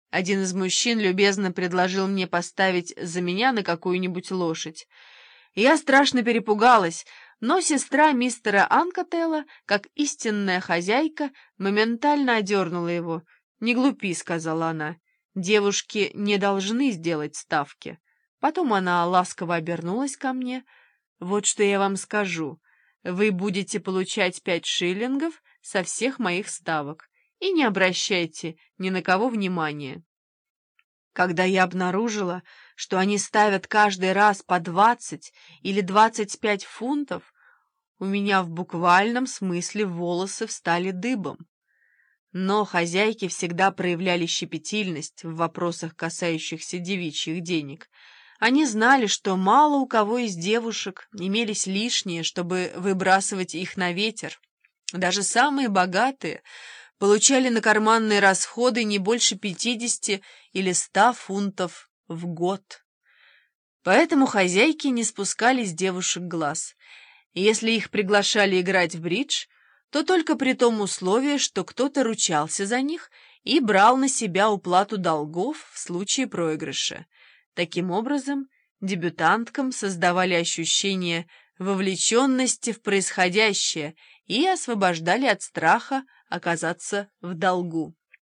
Один из мужчин любезно предложил мне поставить за меня на какую-нибудь лошадь. Я страшно перепугалась, но сестра мистера Анкотелла, как истинная хозяйка, моментально одернула его. «Не глупи», — сказала она, — «девушки не должны сделать ставки». Потом она ласково обернулась ко мне. «Вот что я вам скажу. Вы будете получать 5 шиллингов со всех моих ставок, и не обращайте ни на кого внимания». Когда я обнаружила, что они ставят каждый раз по 20 или 25 фунтов, у меня в буквальном смысле волосы встали дыбом. Но хозяйки всегда проявляли щепетильность в вопросах, касающихся девичьих денег. Они знали, что мало у кого из девушек имелись лишние, чтобы выбрасывать их на ветер. Даже самые богатые получали на карманные расходы не больше 50 или 100 фунтов в год. Поэтому хозяйки не спускали с девушек глаз. И если их приглашали играть в бридж, то только при том условии, что кто-то ручался за них и брал на себя уплату долгов в случае проигрыша. Таким образом, дебютанткам создавали ощущение вовлеченности в происходящее и освобождали от страха оказаться в долгу.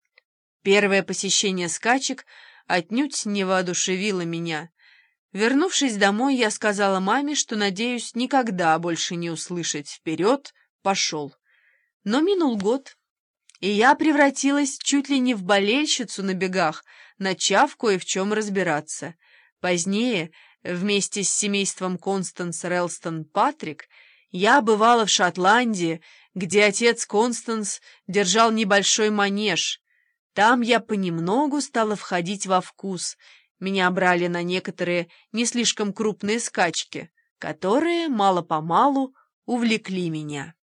Первое посещение скачек отнюдь не воодушевило меня. Вернувшись домой, я сказала маме, что надеюсь никогда больше не услышать «вперед, пошел». Но минул год, и я превратилась чуть ли не в болельщицу на бегах, начав кое в чем разбираться. Позднее, вместе с семейством Констанс Рэлстон Патрик, я бывала в Шотландии, где отец Констанс держал небольшой манеж. Там я понемногу стала входить во вкус. Меня брали на некоторые не слишком крупные скачки, которые мало-помалу увлекли меня.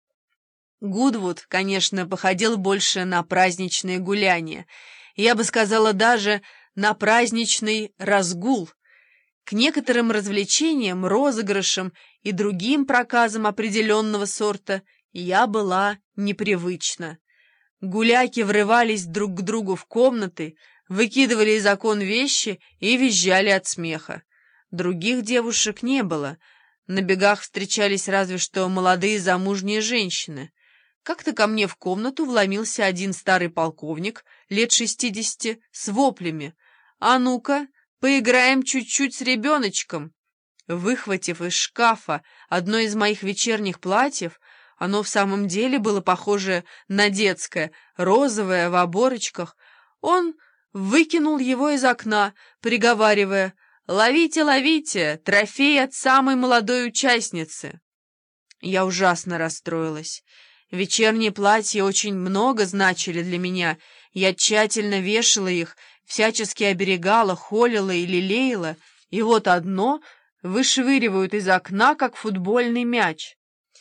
Гудвуд, конечно, походил больше на праздничные гуляния. Я бы сказала даже на праздничный разгул. К некоторым развлечениям, розыгрышам и другим проказам определенного сорта я была непривычна. Гуляки врывались друг к другу в комнаты, выкидывали из окон вещи и визжали от смеха. Других девушек не было. На бегах встречались разве что молодые замужние женщины. Как-то ко мне в комнату вломился один старый полковник, лет 60, с воплями. «А ну-ка, поиграем чуть-чуть с ребеночком!» Выхватив из шкафа одно из моих вечерних платьев, оно в самом деле было похоже на детское, розовое, в оборочках, он выкинул его из окна, приговаривая: «Ловите, ловите! Трофей от самой молодой участницы!» Я ужасно расстроилась. Вечерние платья очень много значили для меня. Я тщательно вешала их, всячески оберегала, холила и лелеяла, и вот одно вышвыривают из окна, как футбольный мяч.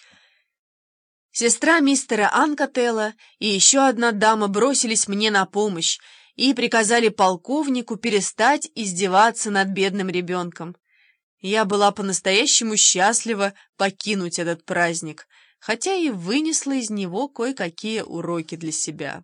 Сестра мистера Анкотелла и еще одна дама бросились мне на помощь и приказали полковнику перестать издеваться над бедным ребенком. Я была по-настоящему счастлива покинуть этот праздник, хотя и вынесла из него кое-какие уроки для себя.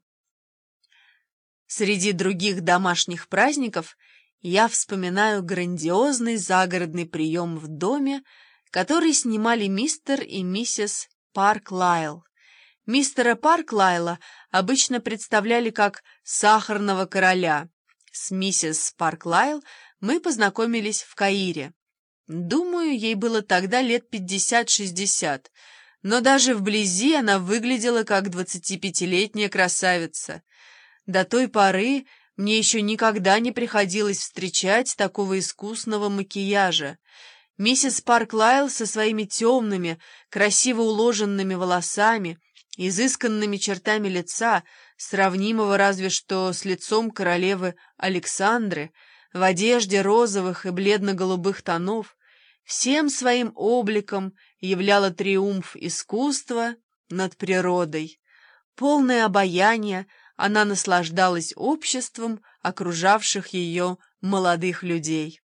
Среди других домашних праздников я вспоминаю грандиозный загородный прием в доме, который снимали мистер и миссис Парклайл. Мистера Парклайла обычно представляли как сахарного короля. С миссис Парклайл мы познакомились в Каире. Думаю, ей было тогда лет 50-60, но даже вблизи она выглядела как 25-летняя красавица. До той поры мне еще никогда не приходилось встречать такого искусного макияжа. Миссис Парклайл со своими темными, красиво уложенными волосами, изысканными чертами лица, сравнимого разве что с лицом королевы Александры, в одежде розовых и бледно-голубых тонов, всем своим обликом являла триумф искусства над природой. Полное обаяние, она наслаждалась обществом окружавших ее молодых людей.